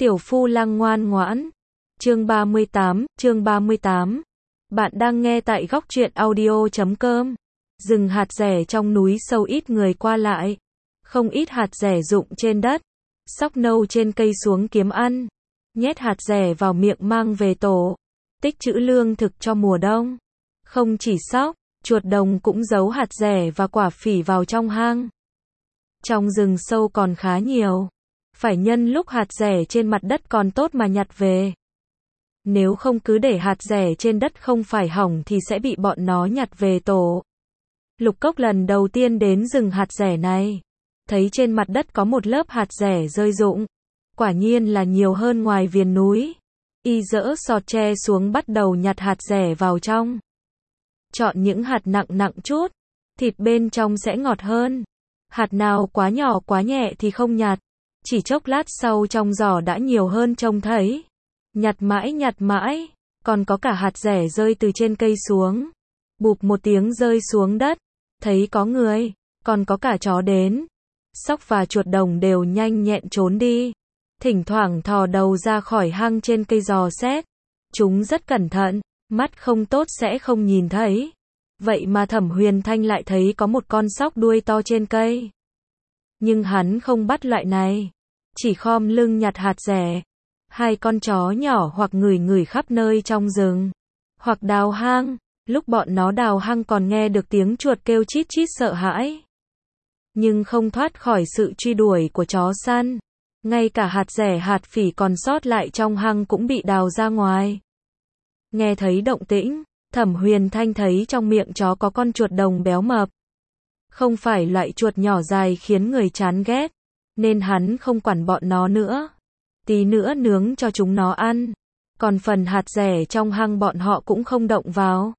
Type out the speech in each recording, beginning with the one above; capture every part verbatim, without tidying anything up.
Tiểu Phu Lang ngoan ngoãn. Chương ba mươi tám, chương ba mươi tám. Bạn đang nghe tại góc truyện audio chấm com. Rừng hạt dẻ trong núi sâu ít người qua lại. Không ít hạt dẻ rụng trên đất. Sóc nâu trên cây xuống kiếm ăn. Nhét hạt dẻ vào miệng mang về tổ. Tích trữ lương thực cho mùa đông. Không chỉ sóc, chuột đồng cũng giấu hạt dẻ và quả phỉ vào trong hang. Trong rừng sâu còn khá nhiều. Phải nhân lúc hạt dẻ trên mặt đất còn tốt mà nhặt về. Nếu không cứ để hạt dẻ trên đất không phải hỏng thì sẽ bị bọn nó nhặt về tổ. Lục Cốc lần đầu tiên đến rừng hạt dẻ này. Thấy trên mặt đất có một lớp hạt dẻ rơi rụng. Quả nhiên là nhiều hơn ngoài viền núi. Y dỡ sọt tre xuống bắt đầu nhặt hạt dẻ vào trong. Chọn những hạt nặng nặng chút. Thịt bên trong sẽ ngọt hơn. Hạt nào quá nhỏ quá nhẹ thì không nhặt. Chỉ chốc lát sau trong giỏ đã nhiều hơn trông thấy. Nhặt mãi nhặt mãi. Còn có cả hạt dẻ rơi từ trên cây xuống. Bụp một tiếng rơi xuống đất. Thấy có người. Còn có cả chó đến. Sóc và chuột đồng đều nhanh nhẹn trốn đi. Thỉnh thoảng thò đầu ra khỏi hang trên cây dò xét. Chúng rất cẩn thận. Mắt không tốt sẽ không nhìn thấy. Vậy mà Thẩm Huyền Thanh lại thấy có một con sóc đuôi to trên cây. Nhưng hắn không bắt loại này. Chỉ khom lưng nhặt hạt dẻ. Hai con chó nhỏ hoặc ngửi ngửi khắp nơi trong rừng. Hoặc đào hang. Lúc bọn nó đào hang còn nghe được tiếng chuột kêu chít chít sợ hãi. Nhưng không thoát khỏi sự truy đuổi của chó săn. Ngay cả hạt dẻ hạt phỉ còn sót lại trong hang cũng bị đào ra ngoài. Nghe thấy động tĩnh, Thẩm Huyền Thanh thấy trong miệng chó có con chuột đồng béo mập. Không phải loại chuột nhỏ dài khiến người chán ghét, nên hắn không quản bọn nó nữa. Tí nữa nướng cho chúng nó ăn. Còn phần hạt dẻ trong hang bọn họ cũng không động vào.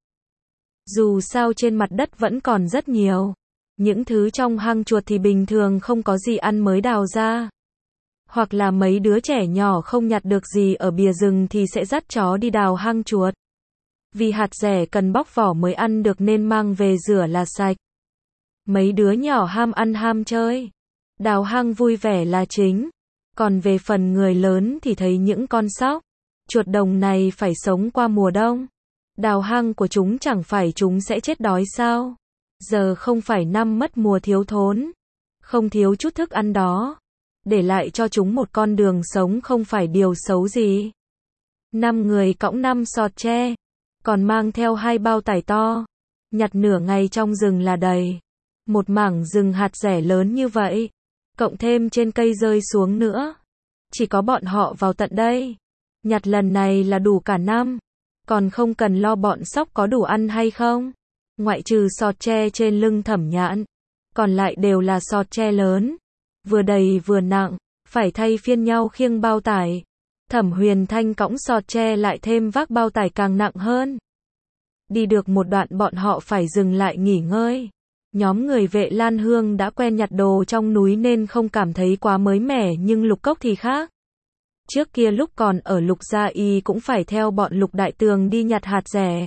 Dù sao trên mặt đất vẫn còn rất nhiều. Những thứ trong hang chuột thì bình thường không có gì ăn mới đào ra. Hoặc là mấy đứa trẻ nhỏ không nhặt được gì ở bìa rừng thì sẽ dắt chó đi đào hang chuột. Vì hạt dẻ cần bóc vỏ mới ăn được nên mang về rửa là sạch. Mấy đứa nhỏ ham ăn ham chơi. Đào hang vui vẻ là chính. Còn về phần người lớn thì thấy những con sóc, chuột đồng này phải sống qua mùa đông. Đào hang của chúng chẳng phải chúng sẽ chết đói sao? Giờ không phải năm mất mùa thiếu thốn. Không thiếu chút thức ăn đó. Để lại cho chúng một con đường sống không phải điều xấu gì. Năm người cõng năm sọt tre. Còn mang theo hai bao tải to. Nhặt nửa ngày trong rừng là đầy. Một mảng rừng hạt dẻ lớn như vậy. Cộng thêm trên cây rơi xuống nữa. Chỉ có bọn họ vào tận đây. Nhặt lần này là đủ cả năm. Còn không cần lo bọn sóc có đủ ăn hay không. Ngoại trừ sọt tre trên lưng Thẩm Nhạn. Còn lại đều là sọt tre lớn. Vừa đầy vừa nặng. Phải thay phiên nhau khiêng bao tải. Thẩm Huyền Thanh cõng sọt tre lại thêm vác bao tải càng nặng hơn. Đi được một đoạn bọn họ phải dừng lại nghỉ ngơi. Nhóm người Vệ Lan Hương đã quen nhặt đồ trong núi nên không cảm thấy quá mới mẻ, nhưng Lục Cốc thì khác. Trước kia lúc còn ở Lục Gia y cũng phải theo bọn Lục Đại Tường đi nhặt hạt dẻ.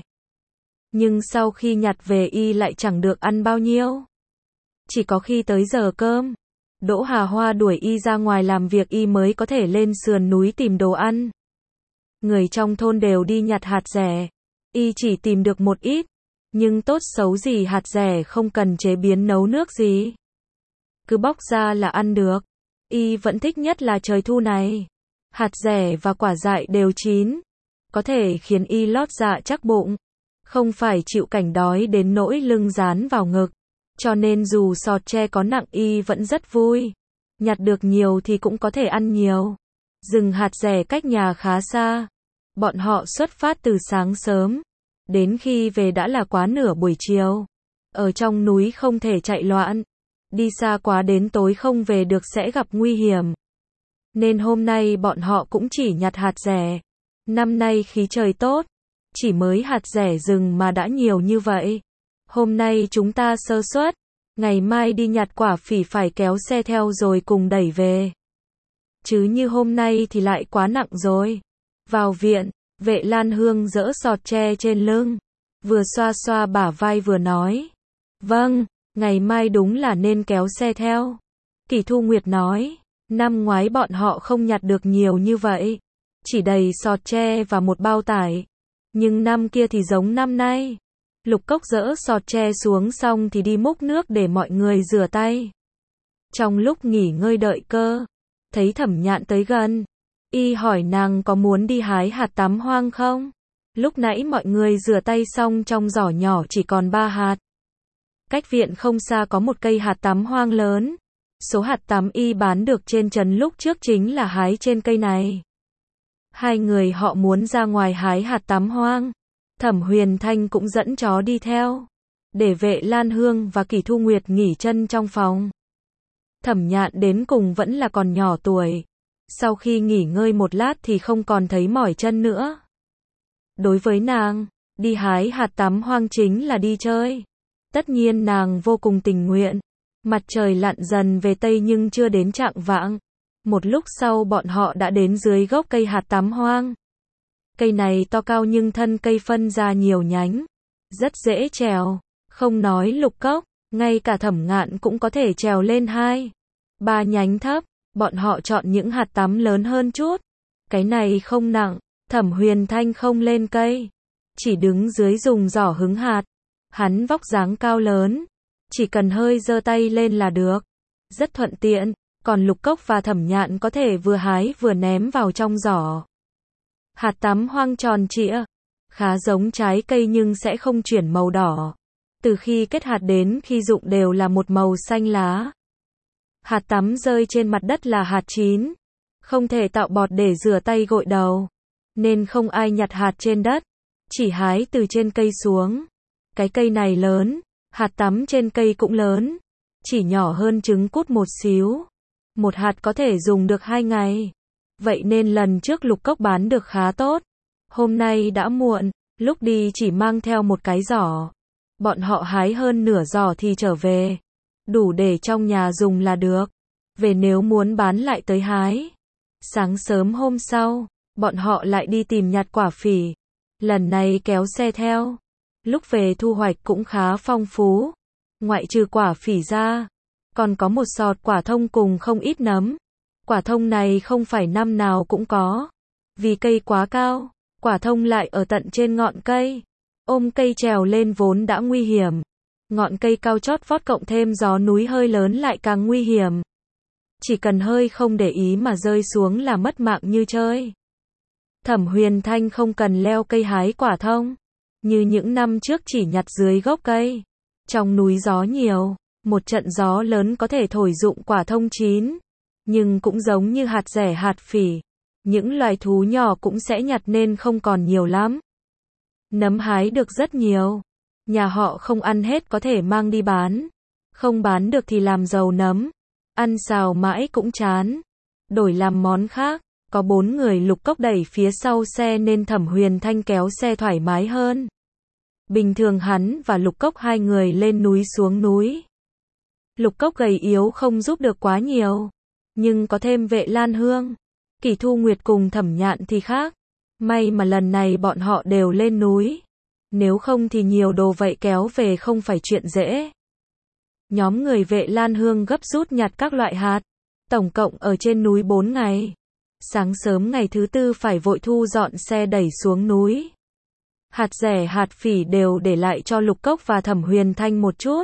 Nhưng sau khi nhặt về y lại chẳng được ăn bao nhiêu. Chỉ có khi tới giờ cơm, Đỗ Hà Hoa đuổi y ra ngoài làm việc y mới có thể lên sườn núi tìm đồ ăn. Người trong thôn đều đi nhặt hạt dẻ. Y chỉ tìm được một ít. Nhưng tốt xấu gì hạt dẻ không cần chế biến nấu nước gì. Cứ bóc ra là ăn được. Y vẫn thích nhất là trời thu này. Hạt dẻ và quả dại đều chín. Có thể khiến y lót dạ chắc bụng. Không phải chịu cảnh đói đến nỗi lưng dán vào ngực. Cho nên dù sọt tre có nặng y vẫn rất vui. Nhặt được nhiều thì cũng có thể ăn nhiều. Rừng hạt dẻ cách nhà khá xa. Bọn họ xuất phát từ sáng sớm. Đến khi về đã là quá nửa buổi chiều. Ở trong núi không thể chạy loạn. Đi xa quá đến tối không về được sẽ gặp nguy hiểm. Nên hôm nay bọn họ cũng chỉ nhặt hạt dẻ. Năm nay khí trời tốt. Chỉ mới hạt dẻ rừng mà đã nhiều như vậy. Hôm nay chúng ta sơ suất. Ngày mai đi nhặt quả phỉ phải kéo xe theo rồi cùng đẩy về. Chứ như hôm nay thì lại quá nặng rồi. Vào viện. Vệ Lan Hương dỡ sọt tre trên lưng. Vừa xoa xoa bả vai vừa nói. Vâng, ngày mai đúng là nên kéo xe theo. Kỷ Thu Nguyệt nói. Năm ngoái bọn họ không nhặt được nhiều như vậy, chỉ đầy sọt tre và một bao tải. Nhưng năm kia thì giống năm nay. Lục Cốc dỡ sọt tre xuống xong thì đi múc nước để mọi người rửa tay. Trong lúc nghỉ ngơi đợi cơ, thấy Thẩm Nhạn tới gần, y hỏi nàng có muốn đi hái hạt tắm hoang không? Lúc nãy mọi người rửa tay xong trong giỏ nhỏ chỉ còn ba hạt. Cách viện không xa có một cây hạt tắm hoang lớn. Số hạt tắm y bán được trên trấn lúc trước chính là hái trên cây này. Hai người họ muốn ra ngoài hái hạt tắm hoang. Thẩm Huyền Thanh cũng dẫn chó đi theo, để Vệ Lan Hương và Kỷ Thu Nguyệt nghỉ chân trong phòng. Thẩm Nhạn đến cùng vẫn là còn nhỏ tuổi. Sau khi nghỉ ngơi một lát thì không còn thấy mỏi chân nữa. Đối với nàng, đi hái hạt tắm hoang chính là đi chơi. Tất nhiên nàng vô cùng tình nguyện. Mặt trời lặn dần về Tây nhưng chưa đến chạng vạng. Một lúc sau bọn họ đã đến dưới gốc cây hạt tắm hoang. Cây này to cao nhưng thân cây phân ra nhiều nhánh. Rất dễ trèo. Không nói Lục Cốc, ngay cả Thẩm Ngạn cũng có thể trèo lên hai, ba nhánh thấp. Bọn họ chọn những hạt tắm lớn hơn chút. Cái này không nặng. Thẩm Huyền Thanh không lên cây, chỉ đứng dưới dùng giỏ hứng hạt. Hắn vóc dáng cao lớn, chỉ cần hơi giơ tay lên là được. Rất thuận tiện, còn Lục Cốc và Thẩm Nhạn có thể vừa hái vừa ném vào trong giỏ. Hạt tắm hoang tròn trịa, khá giống trái cây nhưng sẽ không chuyển màu đỏ. Từ khi kết hạt đến khi rụng đều là một màu xanh lá. Hạt tắm rơi trên mặt đất là hạt chín, không thể tạo bọt để rửa tay gội đầu, nên không ai nhặt hạt trên đất, chỉ hái từ trên cây xuống. Cái cây này lớn, hạt tắm trên cây cũng lớn, chỉ nhỏ hơn trứng cút một xíu. Một hạt có thể dùng được hai ngày. Vậy nên lần trước Lục Cốc bán được khá tốt. Hôm nay đã muộn, lúc đi chỉ mang theo một cái giỏ. Bọn họ hái hơn nửa giỏ thì trở về. Đủ để trong nhà dùng là được. Về nếu muốn bán lại tới hái. Sáng sớm hôm sau, bọn họ lại đi tìm nhặt quả phỉ. Lần này kéo xe theo. Lúc về thu hoạch cũng khá phong phú. Ngoại trừ quả phỉ ra, còn có một sọt quả thông cùng không ít nấm. Quả thông này không phải năm nào cũng có. Vì cây quá cao, quả thông lại ở tận trên ngọn cây. Ôm cây trèo lên vốn đã nguy hiểm. Ngọn cây cao chót vót cộng thêm gió núi hơi lớn lại càng nguy hiểm. Chỉ cần hơi không để ý mà rơi xuống là mất mạng như chơi. Thẩm Huyền Thanh không cần leo cây hái quả thông. Như những năm trước chỉ nhặt dưới gốc cây. Trong núi gió nhiều, một trận gió lớn có thể thổi rụng quả thông chín. Nhưng cũng giống như hạt rẻ hạt phỉ. Những loài thú nhỏ cũng sẽ nhặt nên không còn nhiều lắm. Nấm hái được rất nhiều. Nhà họ không ăn hết có thể mang đi bán. Không bán được thì làm dầu nấm. Ăn xào mãi cũng chán. Đổi làm món khác. Có bốn người Lục Cốc đẩy phía sau xe nên Thẩm Huyền Thanh kéo xe thoải mái hơn. Bình thường hắn và Lục Cốc hai người lên núi xuống núi. Lục Cốc gầy yếu không giúp được quá nhiều. Nhưng có thêm Vệ Lan Hương, Kỷ Thu Nguyệt cùng Thẩm Nhạn thì khác. May mà lần này bọn họ đều lên núi. Nếu không thì nhiều đồ vậy kéo về không phải chuyện dễ. Nhóm người Vệ Lan Hương gấp rút nhặt các loại hạt. Tổng cộng ở trên núi bốn ngày. Sáng sớm ngày thứ tư phải vội thu dọn xe đẩy xuống núi. Hạt rẻ hạt phỉ đều để lại cho Lục Cốc và Thẩm Huyền Thanh một chút.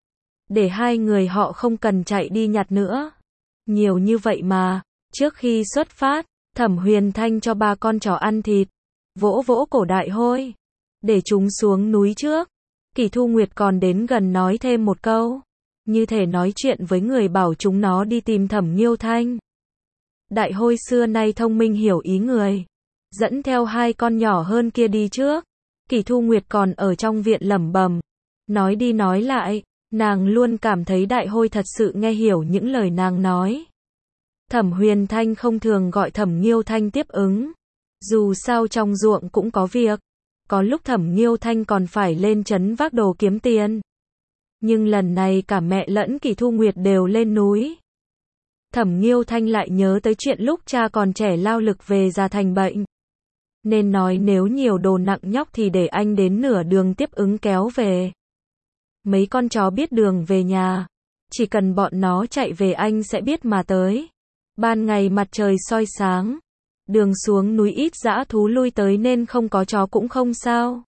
Để hai người họ không cần chạy đi nhặt nữa. Nhiều như vậy mà. Trước khi xuất phát, Thẩm Huyền Thanh cho ba con chó ăn thịt. Vỗ vỗ cổ Đại Hôi. Để chúng xuống núi trước. Kỷ Thu Nguyệt còn đến gần nói thêm một câu. Như thể nói chuyện với người bảo chúng nó đi tìm Thẩm Nghiêu Thanh. Đại Hôi xưa nay thông minh hiểu ý người. Dẫn theo hai con nhỏ hơn kia đi trước. Kỷ Thu Nguyệt còn ở trong viện lẩm bẩm. Nói đi nói lại, nàng luôn cảm thấy Đại Hôi thật sự nghe hiểu những lời nàng nói. Thẩm Huyền Thanh không thường gọi Thẩm Nghiêu Thanh tiếp ứng. Dù sao trong ruộng cũng có việc. Có lúc Thẩm Nghiêu Thanh còn phải lên trấn vác đồ kiếm tiền. Nhưng lần này cả mẹ lẫn Kỷ Thu Nguyệt đều lên núi. Thẩm Nghiêu Thanh lại nhớ tới chuyện lúc cha còn trẻ lao lực về già thành bệnh. Nên nói nếu nhiều đồ nặng nhóc thì để anh đến nửa đường tiếp ứng kéo về. Mấy con chó biết đường về nhà. Chỉ cần bọn nó chạy về anh sẽ biết mà tới. Ban ngày mặt trời soi sáng, đường xuống núi ít dã thú lui tới nên không có chó cũng không sao.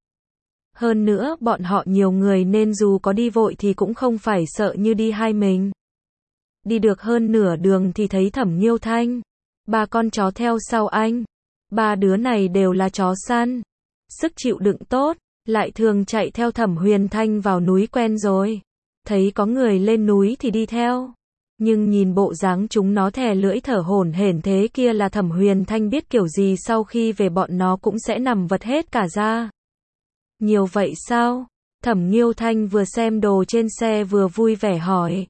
Hơn nữa bọn họ nhiều người nên dù có đi vội thì cũng không phải sợ như đi hai mình. Đi được hơn nửa đường thì thấy Thẩm Nghiêu Thanh, ba con chó theo sau anh. Ba đứa này đều là chó săn, sức chịu đựng tốt, lại thường chạy theo Thẩm Huyền Thanh vào núi quen rồi. Thấy có người lên núi thì đi theo. Nhưng nhìn bộ dáng chúng nó thè lưỡi thở hổn hển thế kia là Thẩm Huyền Thanh biết kiểu gì sau khi về bọn nó cũng sẽ nằm vật hết cả ra. Nhiều vậy sao? Thẩm Nghiêu Thanh vừa xem đồ trên xe vừa vui vẻ hỏi.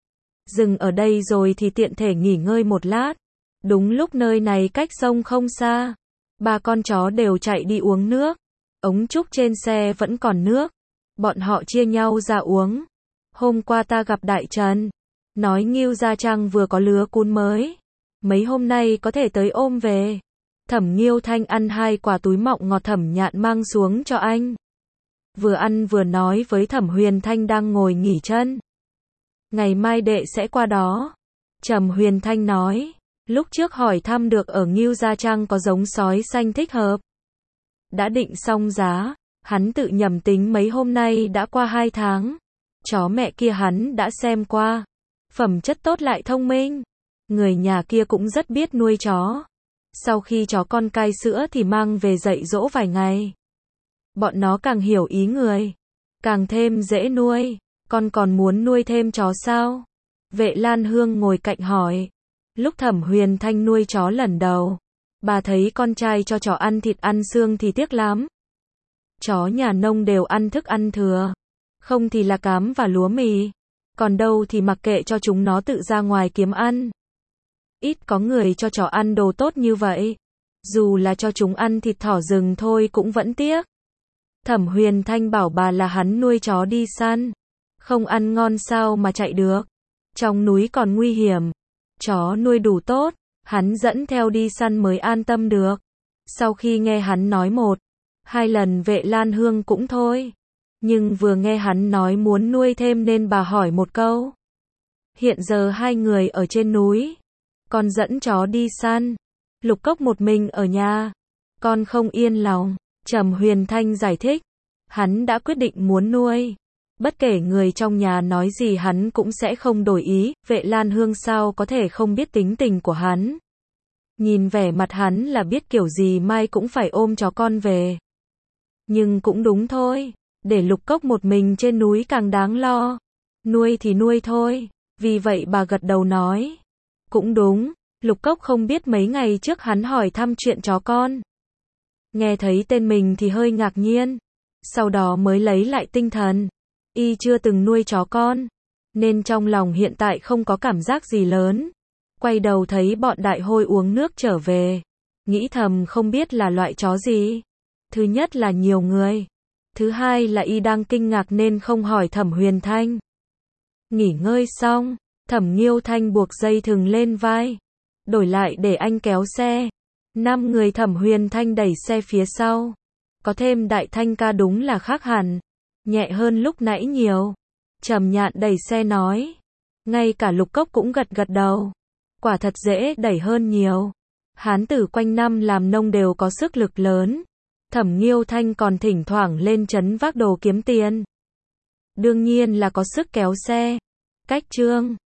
Dừng ở đây rồi thì tiện thể nghỉ ngơi một lát. Đúng lúc nơi này cách sông không xa. Ba con chó đều chạy đi uống nước. Ống trúc trên xe vẫn còn nước. Bọn họ chia nhau ra uống. Hôm qua ta gặp Đại Trần. Nói Ngưu Gia Trang vừa có lứa cún mới. Mấy hôm nay có thể tới ôm về. Thẩm Nghiêu Thanh ăn hai quả túi mọng ngọt Thẩm Nhạn mang xuống cho anh. Vừa ăn vừa nói với Thẩm Huyền Thanh đang ngồi nghỉ chân. Ngày mai đệ sẽ qua đó. Thẩm Huyền Thanh nói. Lúc trước hỏi thăm được ở Ngưu Gia Trang có giống sói xanh thích hợp. Đã định xong giá. Hắn tự nhầm tính mấy hôm nay đã qua hai tháng. Chó mẹ kia hắn đã xem qua. Phẩm chất tốt lại thông minh. Người nhà kia cũng rất biết nuôi chó. Sau khi chó con cai sữa thì mang về dạy dỗ vài ngày. Bọn nó càng hiểu ý người. Càng thêm dễ nuôi. Con còn muốn nuôi thêm chó sao? Vệ Lan Hương ngồi cạnh hỏi. Lúc Thẩm Huyền Thanh nuôi chó lần đầu. Bà thấy con trai cho chó ăn thịt ăn xương thì tiếc lắm. Chó nhà nông đều ăn thức ăn thừa. Không thì là cám và lúa mì. Còn đâu thì mặc kệ cho chúng nó tự ra ngoài kiếm ăn. Ít có người cho chó ăn đồ tốt như vậy. Dù là cho chúng ăn thịt thỏ rừng thôi cũng vẫn tiếc. Thẩm Huyền Thanh bảo bà là hắn nuôi chó đi săn. Không ăn ngon sao mà chạy được. Trong núi còn nguy hiểm. Chó nuôi đủ tốt, hắn dẫn theo đi săn mới an tâm được. Sau khi nghe hắn nói một, hai lần Vệ Lan Hương cũng thôi. Nhưng vừa nghe hắn nói muốn nuôi thêm nên bà hỏi một câu. Hiện giờ hai người ở trên núi. Con dẫn chó đi săn. Lục Cốc một mình ở nhà. Con không yên lòng. Thẩm Huyền Thanh giải thích. Hắn đã quyết định muốn nuôi. Bất kể người trong nhà nói gì hắn cũng sẽ không đổi ý. Vệ Lan Hương sao có thể không biết tính tình của hắn. Nhìn vẻ mặt hắn là biết kiểu gì mai cũng phải ôm chó con về. Nhưng cũng đúng thôi. Để Lục Cốc một mình trên núi càng đáng lo. Nuôi thì nuôi thôi. Vì vậy bà gật đầu nói. Cũng đúng. Lục Cốc không biết mấy ngày trước hắn hỏi thăm chuyện chó con. Nghe thấy tên mình thì hơi ngạc nhiên. Sau đó mới lấy lại tinh thần. Y chưa từng nuôi chó con. Nên trong lòng hiện tại không có cảm giác gì lớn. Quay đầu thấy bọn đại hôi uống nước trở về. Nghĩ thầm không biết là loại chó gì. Thứ nhất là nhiều người. Thứ hai là y đang kinh ngạc nên không hỏi Thẩm Huyền Thanh. Nghỉ ngơi xong, Thẩm Nghiêu Thanh buộc dây thừng lên vai. Đổi lại để anh kéo xe. Năm người Thẩm Huyền Thanh đẩy xe phía sau. Có thêm Đại Thanh ca đúng là khác hẳn. Nhẹ hơn lúc nãy nhiều. Trầm Nhạn đẩy xe nói. Ngay cả Lục Cốc cũng gật gật đầu. Quả thật dễ đẩy hơn nhiều. Hán tử quanh năm làm nông đều có sức lực lớn. Thẩm Nghiêu Thanh còn thỉnh thoảng lên trấn vác đồ kiếm tiền. Đương nhiên là có sức kéo xe. Cách chương